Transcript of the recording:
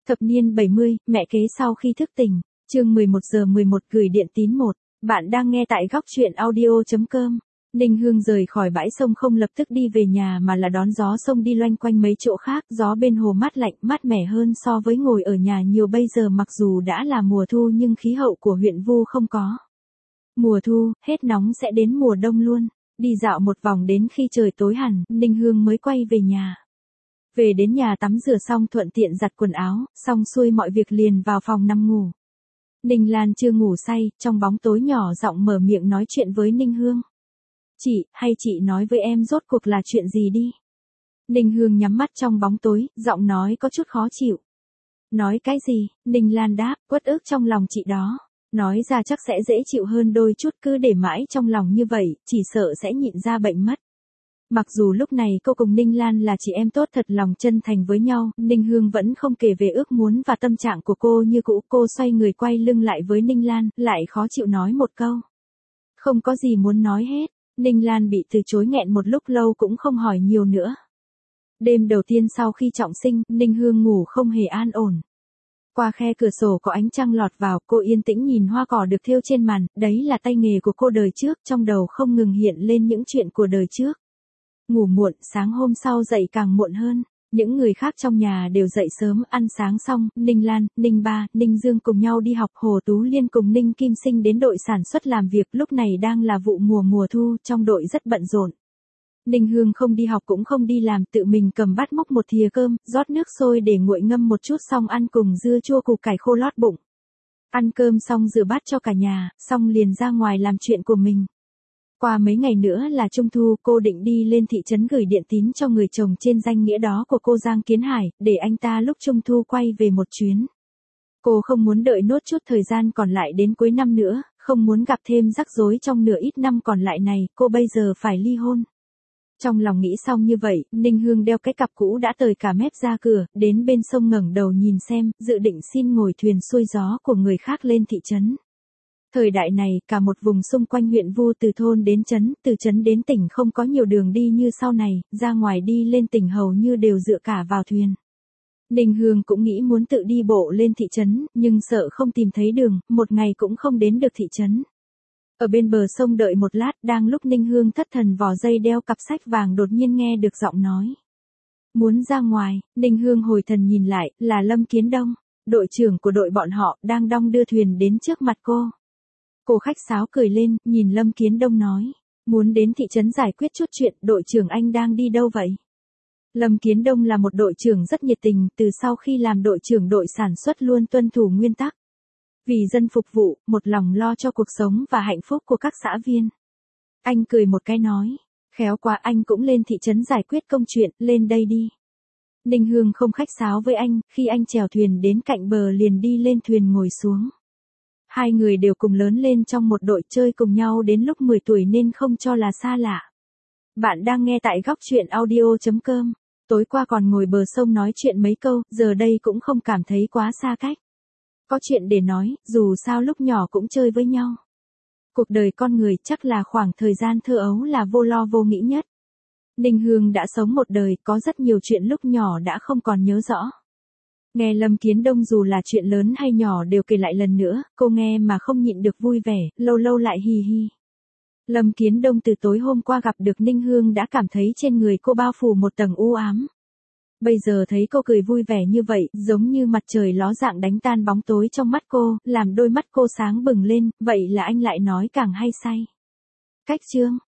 Thập niên 70, mẹ kế sau khi thức tỉnh. Chương 11 giờ 11 gửi điện tín 1. Bạn đang nghe tại góc truyện audio.com. Ninh Hương rời khỏi bãi sông không lập tức đi về nhà mà là đón gió sông đi loanh quanh mấy chỗ khác. Gió bên hồ mát lạnh, mát mẻ hơn so với ngồi ở nhà nhiều. Bây giờ mặc dù đã là mùa thu nhưng khí hậu của huyện Vu không có. Mùa thu, hết nóng sẽ đến mùa đông luôn. Đi dạo một vòng đến khi trời tối hẳn, Ninh Hương mới quay về nhà. Về đến nhà tắm rửa xong thuận tiện giặt quần áo, xong xuôi mọi việc liền vào phòng nằm ngủ. Ninh Lan chưa ngủ say, trong bóng tối nhỏ giọng mở miệng nói chuyện với Ninh Hương. Chị, hay chị nói với em rốt cuộc là chuyện gì đi? Ninh Hương nhắm mắt trong bóng tối, giọng nói có chút khó chịu. Nói cái gì? Ninh Lan đáp, uất ức trong lòng chị đó. Nói ra chắc sẽ dễ chịu hơn đôi chút, cứ để mãi trong lòng như vậy, chỉ sợ sẽ nhịn ra bệnh mất. Mặc dù lúc này cô cùng Ninh Lan là chị em tốt thật lòng chân thành với nhau, Ninh Hương vẫn không kể về ước muốn và tâm trạng của cô như cũ. Cô xoay người quay lưng lại với Ninh Lan, lại khó chịu nói một câu. Không có gì muốn nói hết. Ninh Lan bị từ chối nghẹn một lúc lâu cũng không hỏi nhiều nữa. Đêm đầu tiên sau khi trọng sinh, Ninh Hương ngủ không hề an ổn. Qua khe cửa sổ có ánh trăng lọt vào, cô yên tĩnh nhìn hoa cỏ được thêu trên màn, đấy là tay nghề của cô đời trước, trong đầu không ngừng hiện lên những chuyện của đời trước. Ngủ muộn, sáng hôm sau dậy càng muộn hơn. Những người khác trong nhà đều dậy sớm, ăn sáng xong, Ninh Lan, Ninh Ba, Ninh Dương cùng nhau đi học. Hồ Tú Liên cùng Ninh Kim Sinh đến đội sản xuất làm việc. Lúc này đang là vụ mùa thu, trong đội rất bận rộn. Ninh Hương không đi học cũng không đi làm, tự mình cầm bát múc một thìa cơm, rót nước sôi để nguội ngâm một chút xong ăn cùng dưa chua củ cải khô lót bụng. Ăn cơm xong rửa bát cho cả nhà, xong liền ra ngoài làm chuyện của mình. Qua mấy ngày nữa là Trung thu, cô định đi lên thị trấn gửi điện tín cho người chồng trên danh nghĩa đó của cô Giang Kiến Hải, để anh ta lúc Trung thu quay về một chuyến. Cô không muốn đợi nốt chút thời gian còn lại đến cuối năm nữa, không muốn gặp thêm rắc rối trong nửa ít năm còn lại này, cô bây giờ phải ly hôn. Trong lòng nghĩ xong như vậy, Ninh Hương đeo cái cặp cũ đã tời cả mép ra cửa, đến bên sông ngẩng đầu nhìn xem, dự định xin ngồi thuyền xuôi gió của người khác lên thị trấn. Thời đại này, cả một vùng xung quanh huyện Vu từ thôn đến trấn, từ trấn đến tỉnh không có nhiều đường đi như sau này, ra ngoài đi lên tỉnh hầu như đều dựa cả vào thuyền. Ninh Hương cũng nghĩ muốn tự đi bộ lên thị trấn, nhưng sợ không tìm thấy đường, một ngày cũng không đến được thị trấn. Ở bên bờ sông đợi một lát, đang lúc Ninh Hương thất thần vò dây đeo cặp sách vàng đột nhiên nghe được giọng nói. Muốn ra ngoài, Ninh Hương hồi thần nhìn lại, là Lâm Kiến Đông, đội trưởng của đội bọn họ, đang đong đưa thuyền đến trước mặt cô. Cô khách sáo cười lên, nhìn Lâm Kiến Đông nói, muốn đến thị trấn giải quyết chút chuyện, đội trưởng anh đang đi đâu vậy? Lâm Kiến Đông là một đội trưởng rất nhiệt tình, từ sau khi làm đội trưởng đội sản xuất luôn tuân thủ nguyên tắc. Vì dân phục vụ, một lòng lo cho cuộc sống và hạnh phúc của các xã viên. Anh cười một cái nói, khéo quá anh cũng lên thị trấn giải quyết công chuyện, lên đây đi. Ninh Hương không khách sáo với anh, khi anh chèo thuyền đến cạnh bờ liền đi lên thuyền ngồi xuống. Hai người đều cùng lớn lên trong một đội chơi cùng nhau đến lúc 10 tuổi nên không cho là xa lạ. Bạn đang nghe tại góc truyện audio.com. Tối qua còn ngồi bờ sông nói chuyện mấy câu, giờ đây cũng không cảm thấy quá xa cách. Có chuyện để nói, dù sao lúc nhỏ cũng chơi với nhau. Cuộc đời con người chắc là khoảng thời gian thơ ấu là vô lo vô nghĩ nhất. Ninh Hương đã sống một đời, có rất nhiều chuyện lúc nhỏ đã không còn nhớ rõ. Nghe Lâm Kiến Đông dù là chuyện lớn hay nhỏ đều kể lại lần nữa, cô nghe mà không nhịn được vui vẻ, lâu lâu lại hì hì. Lâm Kiến Đông từ tối hôm qua gặp được Ninh Hương đã cảm thấy trên người cô bao phủ một tầng u ám. Bây giờ thấy cô cười vui vẻ như vậy, giống như mặt trời ló dạng đánh tan bóng tối trong mắt cô, làm đôi mắt cô sáng bừng lên, vậy là anh lại nói càng hay say. Cách chương,